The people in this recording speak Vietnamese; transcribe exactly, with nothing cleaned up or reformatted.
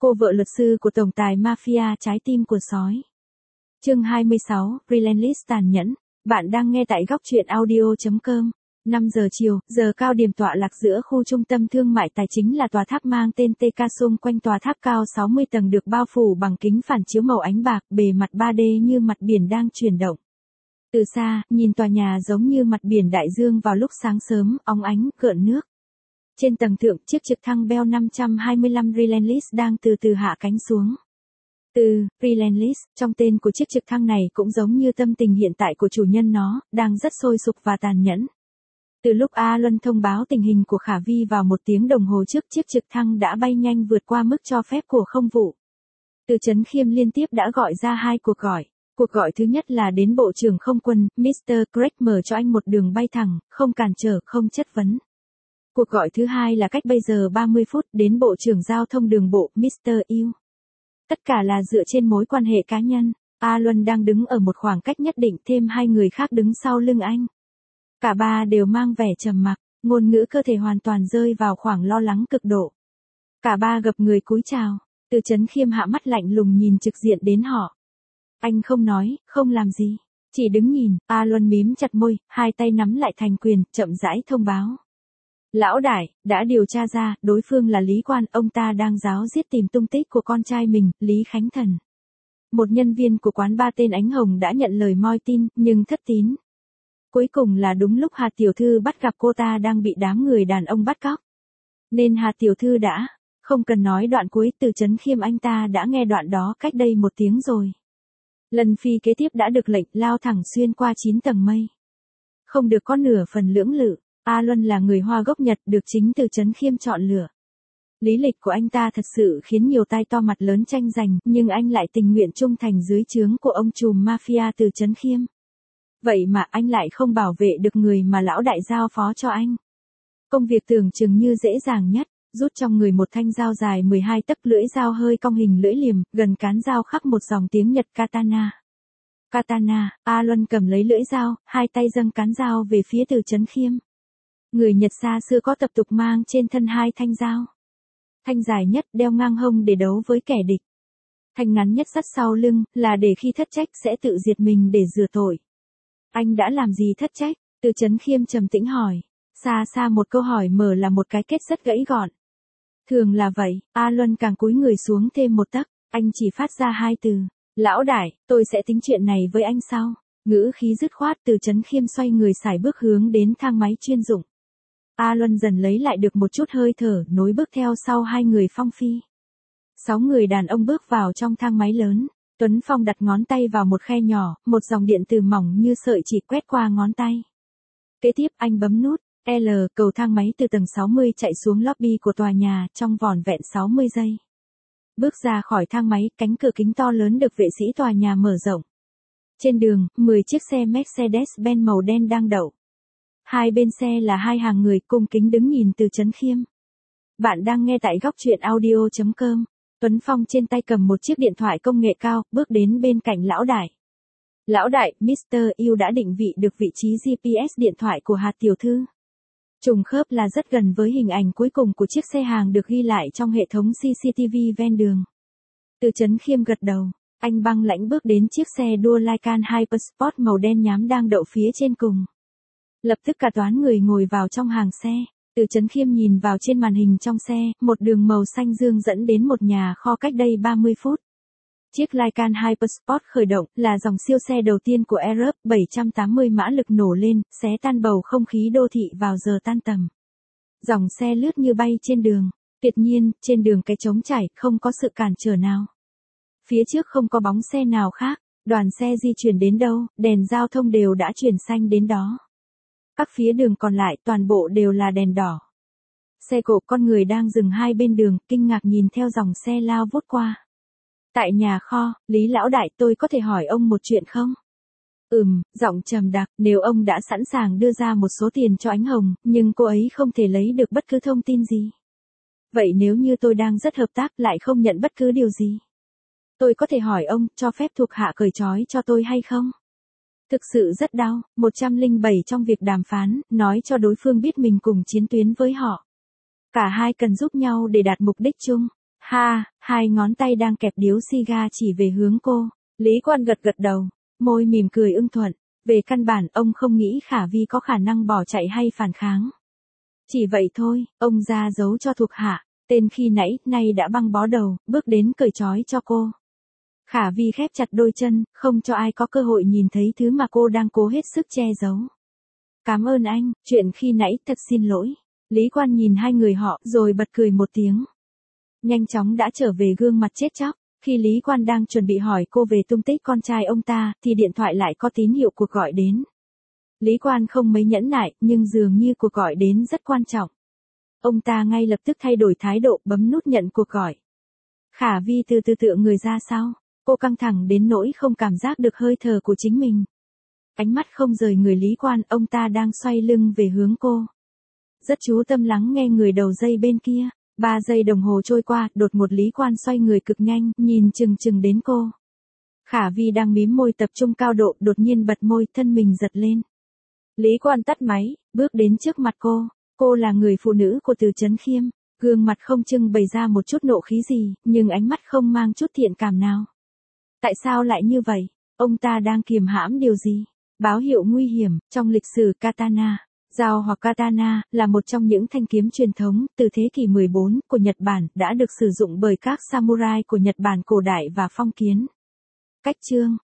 Cô vợ luật sư của tổng tài mafia trái tim của sói. Chương hai mươi sáu, Relentless tàn nhẫn. Bạn đang nghe tại góc truyện audio chấm com. năm giờ chiều, giờ cao điểm tọa lạc giữa khu trung tâm thương mại tài chính là tòa tháp mang tên tê ca. Xung quanh tòa tháp cao sáu mươi tầng được bao phủ bằng kính phản chiếu màu ánh bạc, bề mặt ba D như mặt biển đang chuyển động. Từ xa, nhìn tòa nhà giống như mặt biển đại dương vào lúc sáng sớm, óng ánh, gợn nước. Trên tầng thượng, chiếc trực thăng Bell năm hai lăm Relentless đang từ từ hạ cánh xuống. Từ Relentless, trong tên của chiếc trực thăng này cũng giống như tâm tình hiện tại của chủ nhân nó, đang rất sôi sục và tàn nhẫn. Từ lúc A Luân thông báo tình hình của Khả Vi vào một tiếng đồng hồ trước, chiếc trực thăng đã bay nhanh vượt qua mức cho phép của không vụ. Từ Trấn Khiêm liên tiếp đã gọi ra hai cuộc gọi. Cuộc gọi thứ nhất là đến Bộ trưởng Không quân, mít tơ Craig mở cho anh một đường bay thẳng, không cản trở, không chất vấn. Cuộc gọi thứ hai là cách bây giờ ba mươi phút đến Bộ trưởng Giao thông Đường bộ, mít tơ Yu. Tất cả là dựa trên mối quan hệ cá nhân. A Luân đang đứng ở một khoảng cách nhất định, thêm hai người khác đứng sau lưng anh. Cả ba đều mang vẻ trầm mặc, ngôn ngữ cơ thể hoàn toàn rơi vào khoảng lo lắng cực độ. Cả ba gập người cúi chào. Từ Trấn Khiêm hạ mắt lạnh lùng nhìn trực diện đến họ. Anh không nói, không làm gì, chỉ đứng nhìn. A Luân mím chặt môi, hai tay nắm lại thành quyền, chậm rãi thông báo. Lão đại, đã điều tra ra, đối phương là Lý Quan, ông ta đang ráo riết tìm tung tích của con trai mình, Lý Khánh Thần. Một nhân viên của quán ba tên Ánh Hồng đã nhận lời moi tin, nhưng thất tín. Cuối cùng là đúng lúc Hà Tiểu Thư bắt gặp cô ta đang bị đám người đàn ông bắt cóc. Nên Hà Tiểu Thư đã, không cần nói đoạn cuối. Từ Trấn Khiêm anh ta đã nghe đoạn đó cách đây một tiếng rồi. Lần phi kế tiếp đã được lệnh lao thẳng xuyên qua chín tầng mây. Không được có nửa phần lưỡng lự. A Luân là người Hoa gốc Nhật được chính Từ Trấn Khiêm chọn lựa. Lý lịch của anh ta thật sự khiến nhiều tai to mặt lớn tranh giành, nhưng anh lại tình nguyện trung thành dưới trướng của ông trùm mafia Từ Trấn Khiêm. Vậy mà anh lại không bảo vệ được người mà lão đại giao phó cho anh. Công việc tưởng chừng như dễ dàng nhất, rút trong người một thanh dao dài mười hai tấc, lưỡi dao hơi cong hình lưỡi liềm, gần cán dao khắc một dòng tiếng Nhật katana. Katana, A Luân cầm lấy lưỡi dao, hai tay dâng cán dao về phía Từ Trấn Khiêm. Người Nhật xa xưa có tập tục mang trên thân hai thanh dao. Thanh dài nhất đeo ngang hông để đấu với kẻ địch. Thanh ngắn nhất dắt sau lưng, là để khi thất trách sẽ tự diệt mình để rửa tội. Anh đã làm gì thất trách? Từ Trấn Khiêm trầm tĩnh hỏi. Xa xa một câu hỏi mở là một cái kết rất gãy gọn. Thường là vậy. A Luân càng cúi người xuống thêm một tấc, anh chỉ phát ra hai từ. Lão đại, tôi sẽ tính chuyện này với anh sau. Ngữ khí dứt khoát. Từ Trấn Khiêm xoay người sải bước hướng đến thang máy chuyên dụng. A Luân dần lấy lại được một chút hơi thở, nối bước theo sau hai người Phong Phi. Sáu người đàn ông bước vào trong thang máy lớn. Tuấn Phong đặt ngón tay vào một khe nhỏ, một dòng điện từ mỏng như sợi chỉ quét qua ngón tay. Kế tiếp anh bấm nút L, cầu thang máy từ tầng sáu mươi chạy xuống lobby của tòa nhà trong vỏn vẹn sáu mươi giây. Bước ra khỏi thang máy, cánh cửa kính to lớn được vệ sĩ tòa nhà mở rộng. Trên đường, mười chiếc xe Mercedes-Benz màu đen đang đậu. Hai bên xe là hai hàng người cung kính đứng nhìn Từ Trấn Khiêm. Bạn đang nghe tại góc truyện audio chấm com. Tuấn Phong trên tay cầm một chiếc điện thoại công nghệ cao, bước đến bên cạnh lão đại. Lão đại, mít tơ Yu đã định vị được vị trí giê pê ét điện thoại của Hà Tiểu Thư. Trùng khớp là rất gần với hình ảnh cuối cùng của chiếc xe hàng được ghi lại trong hệ thống xê xê tê vê ven đường. Từ Trấn Khiêm gật đầu. Anh băng lãnh bước đến chiếc xe đua Lycan Hypersport màu đen nhám đang đậu phía trên cùng. Lập tức cả toán người ngồi vào trong hàng xe. Từ Trấn Khiêm nhìn vào trên màn hình trong xe, một đường màu xanh dương dẫn đến một nhà kho cách đây ba mươi phút. Chiếc Lycan Hypersport khởi động, là dòng siêu xe đầu tiên của Europe, bảy trăm tám mươi mã lực nổ lên, xé tan bầu không khí đô thị vào giờ tan tầm. Dòng xe lướt như bay trên đường. Tuyệt nhiên, trên đường cái trống trải, không có sự cản trở nào. Phía trước không có bóng xe nào khác, đoàn xe di chuyển đến đâu, đèn giao thông đều đã chuyển xanh đến đó. Các phía đường còn lại toàn bộ đều là đèn đỏ. Xe cộ con người đang dừng hai bên đường, kinh ngạc nhìn theo dòng xe lao vút qua. Tại nhà kho, Lý lão đại, tôi có thể hỏi ông một chuyện không? Ừm, giọng trầm đặc, nếu ông đã sẵn sàng đưa ra một số tiền cho Ánh Hồng, nhưng cô ấy không thể lấy được bất cứ thông tin gì. Vậy nếu như tôi đang rất hợp tác lại không nhận bất cứ điều gì? Tôi có thể hỏi ông, cho phép thuộc hạ cởi trói cho tôi hay không? Thực sự rất đau, một trăm lẻ bảy trong việc đàm phán, nói cho đối phương biết mình cùng chiến tuyến với họ. Cả hai cần giúp nhau để đạt mục đích chung. Ha, hai ngón tay đang kẹp điếu xì ga chỉ về hướng cô. Lý Quan gật gật đầu, môi mỉm cười ưng thuận. Về căn bản ông không nghĩ Khả Vi có khả năng bỏ chạy hay phản kháng. Chỉ vậy thôi, ông ra dấu cho thuộc hạ, tên khi nãy, nay đã băng bó đầu, bước đến cởi trói cho cô. Khả Vi khép chặt đôi chân, không cho ai có cơ hội nhìn thấy thứ mà cô đang cố hết sức che giấu. Cảm ơn anh, chuyện khi nãy thật xin lỗi. Lý Quan nhìn hai người họ rồi bật cười một tiếng. Nhanh chóng đã trở về gương mặt chết chóc. Khi Lý Quan đang chuẩn bị hỏi cô về tung tích con trai ông ta, thì điện thoại lại có tín hiệu cuộc gọi đến. Lý Quan không mấy nhẫn nại, nhưng dường như cuộc gọi đến rất quan trọng. Ông ta ngay lập tức thay đổi thái độ, bấm nút nhận cuộc gọi. Khả Vi từ từ tựa người ra sau. Cô căng thẳng đến nỗi không cảm giác được hơi thở của chính mình. Ánh mắt không rời người Lý Quan, ông ta đang xoay lưng về hướng cô. Rất chú tâm lắng nghe người đầu dây bên kia. Ba giây đồng hồ trôi qua, đột ngột Lý Quan xoay người cực nhanh, nhìn chừng chừng đến cô. Khả Vi đang mím môi tập trung cao độ, đột nhiên bật môi, thân mình giật lên. Lý Quan tắt máy, bước đến trước mặt cô. Cô là người phụ nữ của Từ Chấn Khiêm. Gương mặt không trưng bày ra một chút nộ khí gì, nhưng ánh mắt không mang chút thiện cảm nào. Tại sao lại như vậy? Ông ta đang kiềm hãm điều gì? Báo hiệu nguy hiểm. Trong lịch sử katana, dao hoặc katana là một trong những thanh kiếm truyền thống từ thế kỷ mười bốn của Nhật Bản, đã được sử dụng bởi các samurai của Nhật Bản cổ đại và phong kiến. Cách chương